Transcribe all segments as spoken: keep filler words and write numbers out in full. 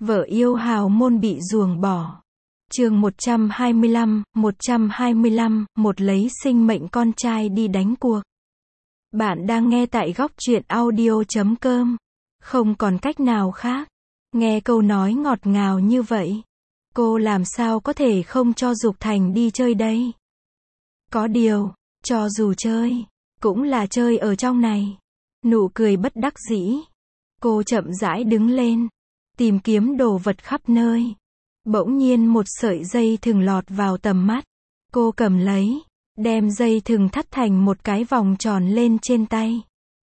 Vợ yêu hào môn bị ruồng bỏ. Chương một trăm hai mươi lăm, một trăm hai mươi lăm, một lấy sinh mệnh con trai đi đánh cuộc. Bạn đang nghe tại góc truyện audio chấm com. Không còn cách nào khác. Nghe câu nói ngọt ngào như vậy, cô làm sao có thể không cho Dục Thành đi chơi đây? Có điều, cho dù chơi, cũng là chơi ở trong này. Nụ cười bất đắc dĩ. Cô chậm rãi đứng lên, tìm kiếm đồ vật khắp nơi. Bỗng nhiên một sợi dây thừng lọt vào tầm mắt. Cô cầm lấy, đem dây thừng thắt thành một cái vòng tròn lên trên tay.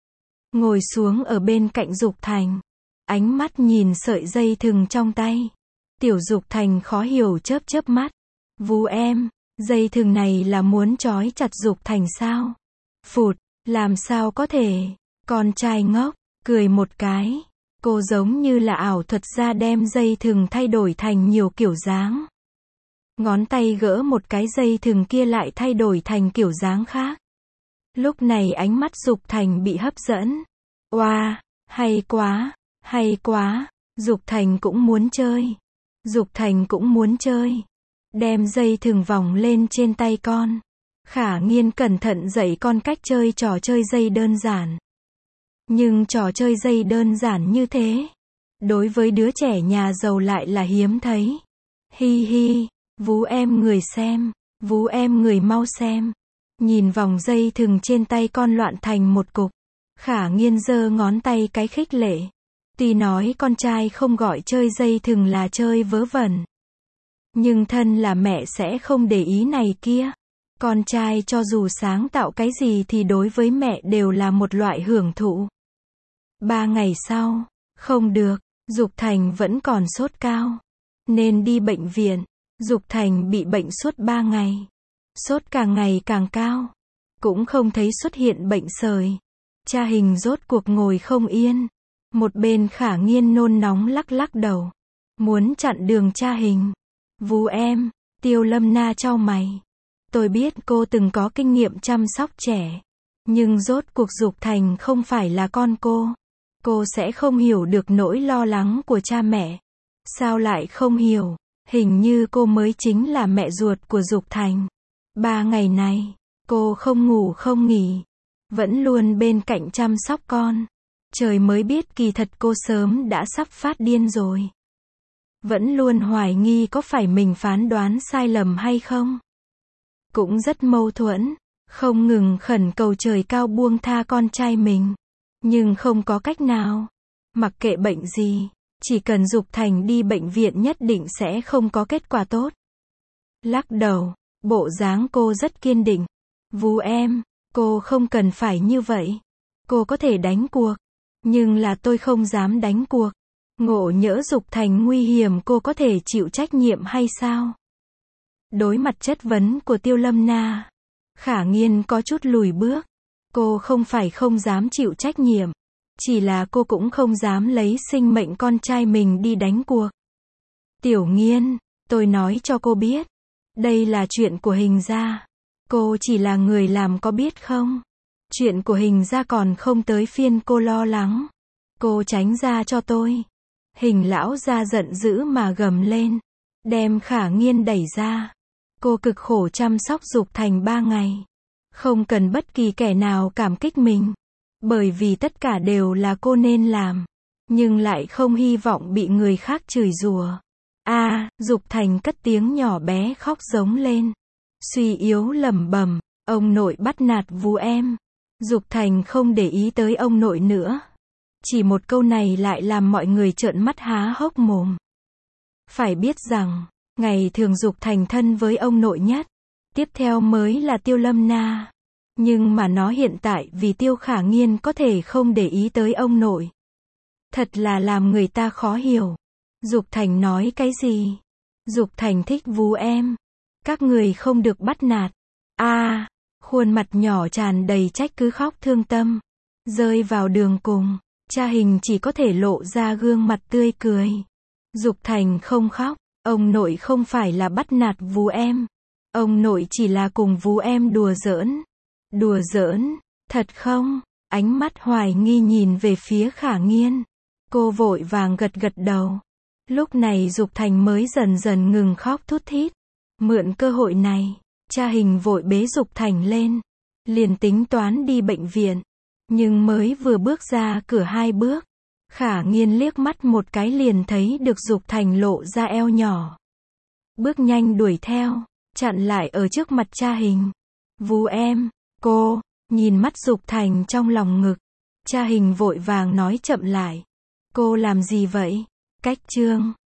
Ngồi xuống ở bên cạnh Dục Thành, ánh mắt nhìn sợi dây thừng trong tay. Tiểu Dục Thành khó hiểu chớp chớp mắt. Vú em, dây thừng này là muốn trói chặt Dục Thành sao? Phụt, làm sao có thể? Con trai ngốc, cười một cái. Cô giống như là ảo thuật ra đem dây thừng thay đổi thành nhiều kiểu dáng. Ngón tay gỡ một cái dây thừng kia lại thay đổi thành kiểu dáng khác. Lúc này ánh mắt Dục Thành bị hấp dẫn. Oa, wow, hay quá, hay quá. Dục Thành cũng muốn chơi. Dục Thành cũng muốn chơi. Đem dây thừng vòng lên trên tay con. Khả Nghiên cẩn thận dạy con cách chơi trò chơi dây đơn giản. Nhưng trò chơi dây đơn giản như thế, đối với đứa trẻ nhà giàu lại là hiếm thấy. Hi hi, vú em người xem, vú em người mau xem. Nhìn vòng dây thừng trên tay con loạn thành một cục, Khả Nghiên giơ ngón tay cái khích lệ. Tuy nói con trai không gọi chơi dây thừng là chơi vớ vẩn, nhưng thân là mẹ sẽ không để ý này kia. Con trai cho dù sáng tạo cái gì thì đối với mẹ đều là một loại hưởng thụ. Ba ngày sau, không được, Dục Thành vẫn còn sốt cao, nên đi bệnh viện. Dục Thành bị bệnh suốt ba ngày. Sốt càng ngày càng cao, cũng không thấy xuất hiện bệnh sởi. Cha Hình rốt cuộc ngồi không yên. Một bên Khả Nghiên nôn nóng lắc lắc đầu, muốn chặn đường cha Hình. Vú em, Tiêu Lâm Na chau mày. Tôi biết cô từng có kinh nghiệm chăm sóc trẻ, nhưng rốt cuộc Dục Thành không phải là con cô. Cô sẽ không hiểu được nỗi lo lắng của cha mẹ. Sao lại không hiểu? Hình như cô mới chính là mẹ ruột của Dục Thành. Ba ngày này, cô không ngủ không nghỉ, vẫn luôn bên cạnh chăm sóc con. Trời mới biết kỳ thật cô sớm đã sắp phát điên rồi. Vẫn luôn hoài nghi có phải mình phán đoán sai lầm hay không. Cũng rất mâu thuẫn, không ngừng khẩn cầu trời cao buông tha con trai mình. Nhưng không có cách nào. Mặc kệ bệnh gì, chỉ cần Dục Thành đi bệnh viện nhất định sẽ không có kết quả tốt. Lắc đầu, bộ dáng cô rất kiên định. Vú em, cô không cần phải như vậy. Cô có thể đánh cuộc, nhưng là tôi không dám đánh cuộc. Ngộ nhỡ Dục Thành nguy hiểm cô có thể chịu trách nhiệm hay sao? Đối mặt chất vấn của Tiêu Lâm Na, Khả Nghiên có chút lùi bước. Cô không phải không dám chịu trách nhiệm, chỉ là cô cũng không dám lấy sinh mệnh con trai mình đi đánh cuộc. Tiểu Nghiên, tôi nói cho cô biết, đây là chuyện của Hình gia. Cô chỉ là người làm có biết không? Chuyện của Hình gia còn không tới phiên cô lo lắng. Cô tránh ra cho tôi. Hình lão gia giận dữ mà gầm lên, đem Khả Nghiên đẩy ra. Cô cực khổ chăm sóc Dục Thành ba ngày. Không cần bất kỳ kẻ nào cảm kích mình. Bởi vì tất cả đều là cô nên làm. Nhưng lại không hy vọng bị người khác chửi rủa. A, à, Dục Thành cất tiếng nhỏ bé khóc giống lên. Suy yếu lẩm bẩm, ông nội bắt nạt vú em. Dục Thành không để ý tới ông nội nữa. Chỉ một câu này lại làm mọi người trợn mắt há hốc mồm. Phải biết rằng, ngày thường Dục Thành thân với ông nội nhất. Tiếp theo mới là Tiêu Lâm Na. Nhưng mà nó hiện tại vì Tiêu Khả Nghiên có thể không để ý tới ông nội. Thật là làm người ta khó hiểu. Dục Thành nói cái gì? Dục Thành thích vú em. Các người không được bắt nạt. A, à, khuôn mặt nhỏ tràn đầy trách cứ khóc thương tâm. Rơi vào đường cùng, cha Hình chỉ có thể lộ ra gương mặt tươi cười. Dục Thành không khóc. Ông nội không phải là bắt nạt vú em. Ông nội chỉ là cùng vú em đùa giỡn. Đùa giỡn, thật không? Ánh mắt hoài nghi nhìn về phía Khả Nghiên. Cô vội vàng gật gật đầu. Lúc này Dục Thành mới dần dần ngừng khóc thút thít. Mượn cơ hội này, cha Hình vội bế Dục Thành lên, liền tính toán đi bệnh viện. Nhưng mới vừa bước ra cửa hai bước, Khả Nghiên liếc mắt một cái liền thấy được Dục Thành lộ ra eo nhỏ. Bước nhanh đuổi theo, chặn lại ở trước mặt cha Hình. Vú em, cô, nhìn mắt Dục Thành trong lòng ngực. Cha Hình vội vàng nói chậm lại. Cô làm gì vậy? Cách chương